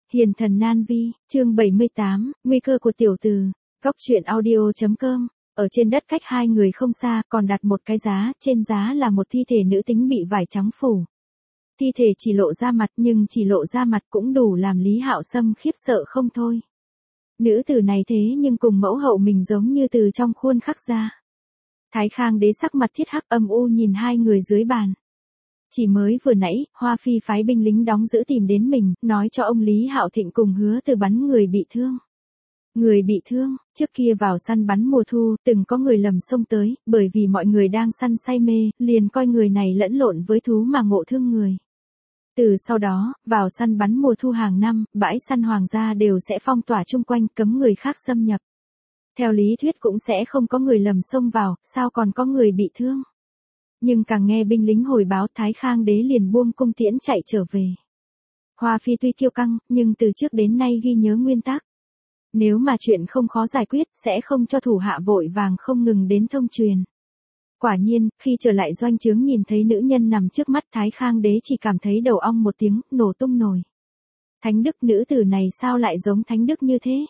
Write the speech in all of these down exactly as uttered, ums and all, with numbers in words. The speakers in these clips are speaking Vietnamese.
Hiền thần nan vi, chương bảy mươi tám, nguy cơ của tiểu từ. Góc truyện audio.com. Ở trên đất cách hai người không xa, còn đặt một cái giá, trên giá là một thi thể nữ tính bị vải trắng phủ. Thi thể chỉ lộ ra mặt, nhưng chỉ lộ ra mặt cũng đủ làm Lý Hạo Sâm khiếp sợ không thôi. Nữ tử này thế nhưng cùng mẫu hậu mình giống như từ trong khuôn khắc ra. Thái Khang đế sắc mặt thiết hắc âm u nhìn hai người dưới bàn. Chỉ mới vừa nãy, Hoa Phi phái binh lính đóng giữ tìm đến mình, nói cho ông Lý Hạo Thịnh cùng Hứa Từ bắn người bị thương. Người bị thương, trước kia vào săn bắn mùa thu, từng có người lầm xông tới, bởi vì mọi người đang săn say mê, liền coi người này lẫn lộn với thú mà ngộ thương người. Từ sau đó, vào săn bắn mùa thu hàng năm, bãi săn hoàng gia đều sẽ phong tỏa chung quanh cấm người khác xâm nhập. Theo lý thuyết cũng sẽ không có người lầm xông vào, sao còn có người bị thương. Nhưng càng nghe binh lính hồi báo Thái Khang đế liền buông cung tiễn chạy trở về. Hoa Phi tuy kiêu căng, nhưng từ trước đến nay ghi nhớ nguyên tắc. Nếu mà chuyện không khó giải quyết, sẽ không cho thủ hạ vội vàng không ngừng đến thông truyền. Quả nhiên, khi trở lại doanh trướng nhìn thấy nữ nhân nằm trước mắt Thái Khang đế chỉ cảm thấy đầu ong một tiếng, nổ tung nổi. Thánh đức nữ tử này sao lại giống thánh đức như thế?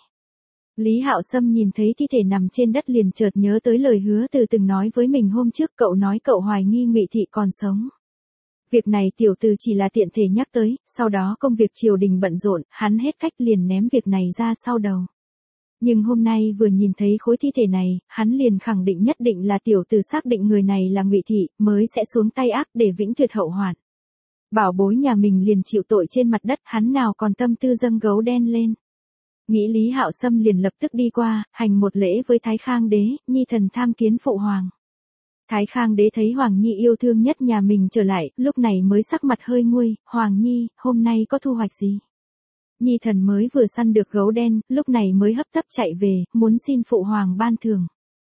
Lý Hạo Sâm nhìn thấy thi thể nằm trên đất liền chợt nhớ tới lời Hứa Từ từng nói với mình hôm trước, cậu nói cậu hoài nghi Ngụy Thị còn sống. Việc này tiểu từ chỉ là tiện thể nhắc tới, sau đó công việc triều đình bận rộn, hắn hết cách liền ném việc này ra sau đầu. Nhưng hôm nay vừa nhìn thấy khối thi thể này, hắn liền khẳng định nhất định là tiểu từ xác định người này là Ngụy Thị, mới sẽ xuống tay ác để vĩnh tuyệt hậu hoạn. Bảo bối nhà mình liền chịu tội trên mặt đất, hắn nào còn tâm tư dâng gấu đen lên. Nghĩ Lý Hạo Sâm liền lập tức đi qua, hành một lễ với Thái Khang đế, nhi thần tham kiến phụ hoàng. Thái Khang đế thấy Hoàng Nhi yêu thương nhất nhà mình trở lại, lúc này mới sắc mặt hơi nguôi, Hoàng Nhi, hôm nay có thu hoạch gì? Nhi thần mới vừa săn được gấu đen, lúc này mới hấp tấp chạy về, muốn xin phụ hoàng ban thưởng.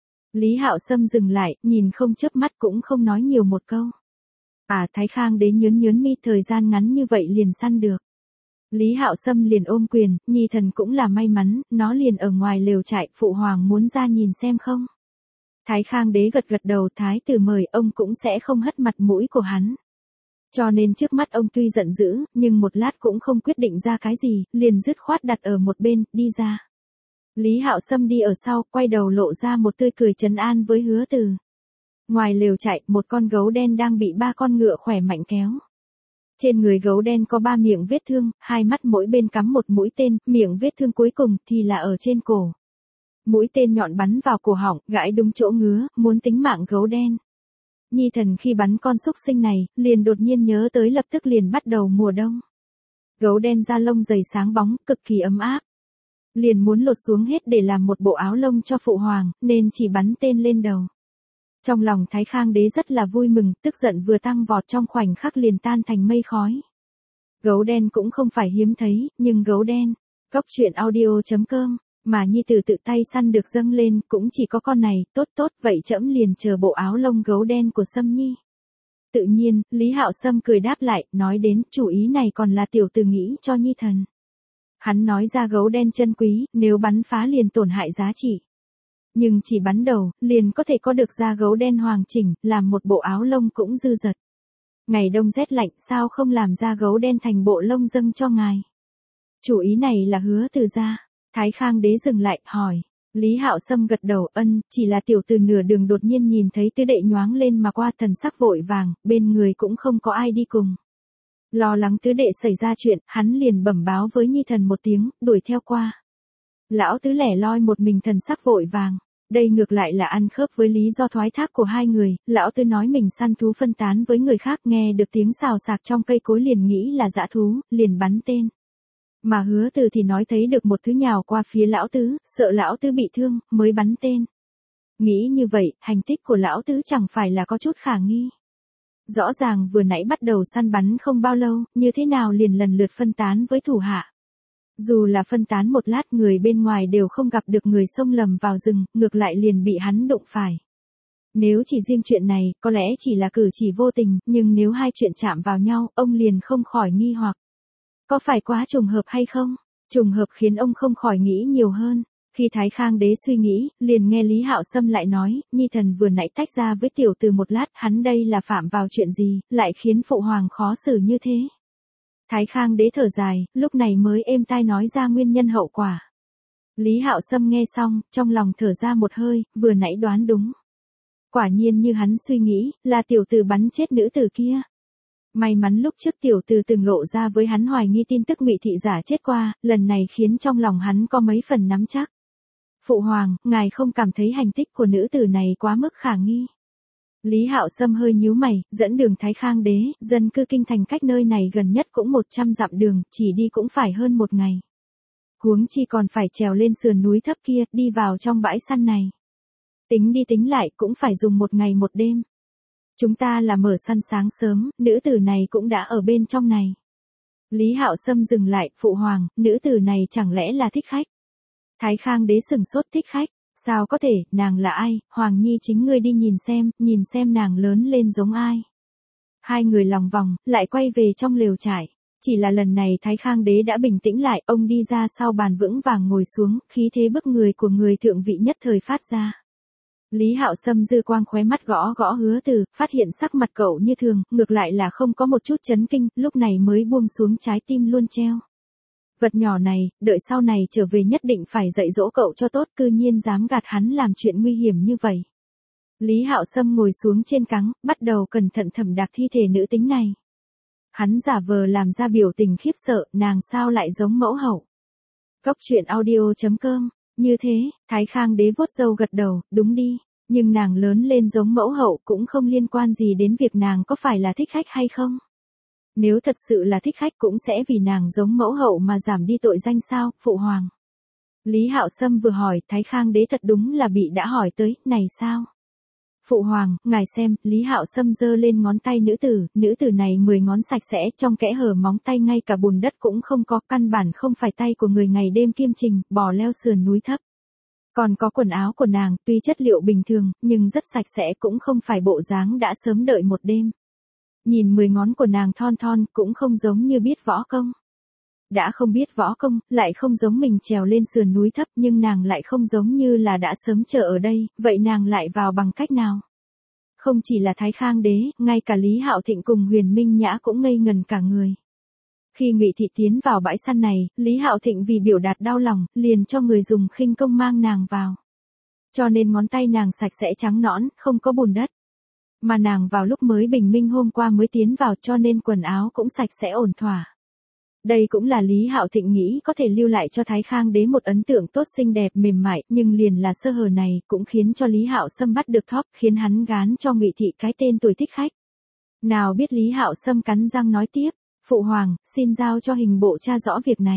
Lý Hạo Sâm dừng lại, nhìn không chớp mắt cũng không nói nhiều một câu. À, Thái Khang đế nhớn nhớn mi, thời gian ngắn như vậy liền săn được. Lý Hạo Sâm liền ôm quyền, nhi thần cũng là may mắn, nó liền ở ngoài lều trại, phụ hoàng muốn ra nhìn xem không? Thái Khang đế gật gật đầu, thái tử mời ông cũng sẽ không hất mặt mũi của hắn. Cho nên trước mắt ông tuy giận dữ, nhưng một lát cũng không quyết định ra cái gì, liền dứt khoát đặt ở một bên, đi ra. Lý Hạo Sâm đi ở sau, quay đầu lộ ra một tươi cười trấn an với Hứa Từ. Ngoài lều trại, một con gấu đen đang bị ba con ngựa khỏe mạnh kéo. Trên người gấu đen có ba miệng vết thương, hai mắt mỗi bên cắm một mũi tên, miệng vết thương cuối cùng thì là ở trên cổ. Mũi tên nhọn bắn vào cổ họng, gãi đúng chỗ ngứa, muốn tính mạng gấu đen. Nhi thần khi bắn con súc sinh này, liền đột nhiên nhớ tới lập tức liền bắt đầu mùa đông. Gấu đen da lông dày sáng bóng, cực kỳ ấm áp. Liền muốn lột xuống hết để làm một bộ áo lông cho phụ hoàng, nên chỉ bắn tên lên đầu. Trong lòng Thái Khang đế rất là vui mừng, tức giận vừa tăng vọt trong khoảnh khắc liền tan thành mây khói. Gấu đen cũng không phải hiếm thấy, nhưng gấu đen, góc truyện audio.com, mà nhi tử tự tay săn được dâng lên, cũng chỉ có con này, tốt tốt, vậy trẫm liền chờ bộ áo lông gấu đen của Sâm Nhi. Tự nhiên, Lý Hạo Sâm cười đáp lại, nói đến, chủ ý này còn là tiểu từ nghĩ cho nhi thần. Hắn nói ra gấu đen chân quý, nếu bắn phá liền tổn hại giá trị. Nhưng chỉ bắn đầu, liền có thể có được da gấu đen hoàn chỉnh, làm một bộ áo lông cũng dư dật. Ngày đông rét lạnh, sao không làm da gấu đen thành bộ lông dâng cho ngài? Chủ ý này là Hứa Từ ra. Thái Khang đế dừng lại, hỏi. Lý Hạo Sâm gật đầu, ân, chỉ là tiểu từ nửa đường đột nhiên nhìn thấy tứ đệ nhoáng lên mà qua, thần sắc vội vàng, bên người cũng không có ai đi cùng. Lo lắng tứ đệ xảy ra chuyện, hắn liền bẩm báo với nhi thần một tiếng, đuổi theo qua. Lão tứ lẻ loi một mình, thần sắc vội vàng. Đây ngược lại là ăn khớp với lý do thoái thác của hai người, lão tứ nói mình săn thú phân tán với người khác, nghe được tiếng xào xạc trong cây cối liền nghĩ là dã thú, liền bắn tên. Mà Hứa Từ thì nói thấy được một thứ nhào qua phía lão tứ, sợ lão tứ bị thương, mới bắn tên. Nghĩ như vậy, hành tích của lão tứ chẳng phải là có chút khả nghi. Rõ ràng vừa nãy bắt đầu săn bắn không bao lâu, như thế nào liền lần lượt phân tán với thủ hạ. Dù là phân tán một lát, người bên ngoài đều không gặp được người xông lầm vào rừng, ngược lại liền bị hắn đụng phải. Nếu chỉ riêng chuyện này, có lẽ chỉ là cử chỉ vô tình, nhưng nếu hai chuyện chạm vào nhau, ông liền không khỏi nghi hoặc. Có phải quá trùng hợp hay không? Trùng hợp khiến ông không khỏi nghĩ nhiều hơn. Khi Thái Khang đế suy nghĩ, liền nghe Lý Hạo Sâm lại nói, nhi thần vừa nãy tách ra với tiểu từ một lát, hắn đây là phạm vào chuyện gì, lại khiến phụ hoàng khó xử như thế. Thái Khang đế thở dài, lúc này mới êm tai nói ra nguyên nhân hậu quả. Lý Hạo Sâm nghe xong, trong lòng thở ra một hơi, vừa nãy đoán đúng. Quả nhiên như hắn suy nghĩ, là tiểu tử bắn chết nữ tử kia. May mắn lúc trước tiểu tử từng lộ ra với hắn hoài nghi tin tức Ngụy thị giả chết qua, lần này khiến trong lòng hắn có mấy phần nắm chắc. Phụ hoàng, ngài không cảm thấy hành tích của nữ tử này quá mức khả nghi. Lý Hạo Sâm hơi nhíu mày, dẫn đường Thái Khang đế, dân cư kinh thành cách nơi này gần nhất cũng một trăm dặm đường, chỉ đi cũng phải hơn một ngày. Huống chi còn phải trèo lên sườn núi thấp kia, đi vào trong bãi săn này. Tính đi tính lại cũng phải dùng một ngày một đêm. Chúng ta là mở săn sáng sớm, nữ tử này cũng đã ở bên trong này. Lý Hạo Sâm dừng lại, phụ hoàng, nữ tử này chẳng lẽ là thích khách? Thái Khang đế sừng sốt, thích khách, sao có thể, nàng là ai, Hoàng Nhi chính ngươi đi nhìn xem, nhìn xem nàng lớn lên giống ai. Hai người lòng vòng, lại quay về trong lều trại. Chỉ là lần này Thái Khang đế đã bình tĩnh lại, ông đi ra sau bàn vững vàng ngồi xuống, khí thế bức người của người thượng vị nhất thời phát ra. Lý Hạo Sâm dư quang khóe mắt gõ gõ Hứa Từ, phát hiện sắc mặt cậu như thường, ngược lại là không có một chút chấn kinh, lúc này mới buông xuống trái tim luôn treo. Vật nhỏ này, đợi sau này trở về nhất định phải dạy dỗ cậu cho tốt, cư nhiên dám gạt hắn làm chuyện nguy hiểm như vậy. Lý Hạo Sâm ngồi xuống trên cáng, bắt đầu cẩn thận thẩm đạc thi thể nữ tính này. Hắn giả vờ làm ra biểu tình khiếp sợ, nàng sao lại giống mẫu hậu. Cốc truyện audio chấm com, như thế, Thái Khang đế vuốt râu gật đầu, đúng đi, nhưng nàng lớn lên giống mẫu hậu cũng không liên quan gì đến việc nàng có phải là thích khách hay không. Nếu thật sự là thích khách cũng sẽ vì nàng giống mẫu hậu mà giảm đi tội danh sao, phụ hoàng. Lý Hạo Sâm vừa hỏi, Thái Khang đế thật đúng là bị đã hỏi tới, này sao? Phụ hoàng, ngài xem, Lý Hạo Sâm giơ lên ngón tay nữ tử, nữ tử này mười ngón sạch sẽ, trong kẽ hở móng tay ngay cả bùn đất cũng không có, căn bản không phải tay của người ngày đêm kiêm trình, bò leo sườn núi thấp. Còn có quần áo của nàng, tuy chất liệu bình thường, nhưng rất sạch sẽ, cũng không phải bộ dáng đã sớm đợi một đêm. Nhìn mười ngón của nàng thon thon, cũng không giống như biết võ công. Đã không biết võ công, lại không giống mình trèo lên sườn núi thấp, nhưng nàng lại không giống như là đã sớm chờ ở đây, vậy nàng lại vào bằng cách nào? Không chỉ là Thái Khang đế, ngay cả Lý Hạo Thịnh cùng Huyền Minh Nhã cũng ngây ngần cả người. Khi Ngụy thị tiến vào bãi săn này, Lý Hạo Thịnh vì biểu đạt đau lòng, liền cho người dùng khinh công mang nàng vào. Cho nên ngón tay nàng sạch sẽ trắng nõn, không có bùn đất. Mà nàng vào lúc mới bình minh hôm qua mới tiến vào, cho nên quần áo cũng sạch sẽ ổn thỏa. Đây cũng là Lý Hạo Thịnh nghĩ có thể lưu lại cho Thái Khang đế một ấn tượng tốt, xinh đẹp mềm mại, nhưng liền là sơ hở này cũng khiến cho Lý Hạo Sâm bắt được thóp, khiến hắn gán cho Ngụy thị cái tên tuổi thích khách. Nào biết Lý Hạo Sâm cắn răng nói tiếp, phụ hoàng, xin giao cho hình bộ tra rõ việc này.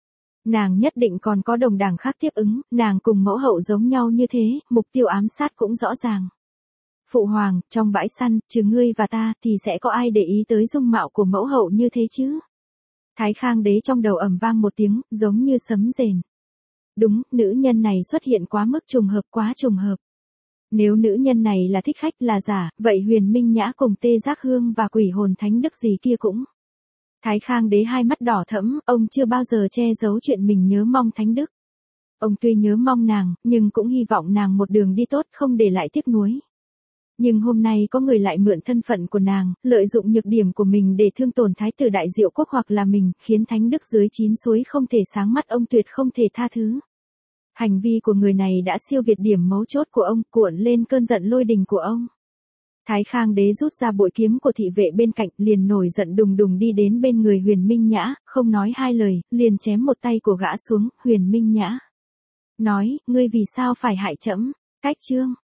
Nàng nhất định còn có đồng đảng khác tiếp ứng, nàng cùng mẫu hậu giống nhau như thế, mục tiêu ám sát cũng rõ ràng. Phụ hoàng, trong bãi săn, trừ ngươi và ta, thì sẽ có ai để ý tới dung mạo của mẫu hậu như thế chứ? Thái Khang đế trong đầu ầm vang một tiếng, giống như sấm rền. Đúng, nữ nhân này xuất hiện quá mức trùng hợp, quá trùng hợp. Nếu nữ nhân này là thích khách, là giả, vậy Huyền Minh Nhã cùng Tê Giác Hương và Quỷ Hồn Thánh Đức gì kia cũng. Thái Khang đế hai mắt đỏ thẫm, ông chưa bao giờ che giấu chuyện mình nhớ mong Thánh Đức. Ông tuy nhớ mong nàng, nhưng cũng hy vọng nàng một đường đi tốt, không để lại tiếc nuối. Nhưng hôm nay có người lại mượn thân phận của nàng, lợi dụng nhược điểm của mình để thương tổn Thái tử Đại Diệu Quốc hoặc là mình, khiến Thánh Đức dưới chín suối không thể sáng mắt, ông tuyệt không thể tha thứ. Hành vi của người này đã siêu việt điểm mấu chốt của ông, cuộn lên cơn giận lôi đình của ông. Thái Khang đế rút ra bội kiếm của thị vệ bên cạnh, liền nổi giận đùng đùng đi đến bên người Huyền Minh Nhã, không nói hai lời, liền chém một tay của gã xuống. Huyền Minh Nhã nói, ngươi vì sao phải hại trẫm? Cách chương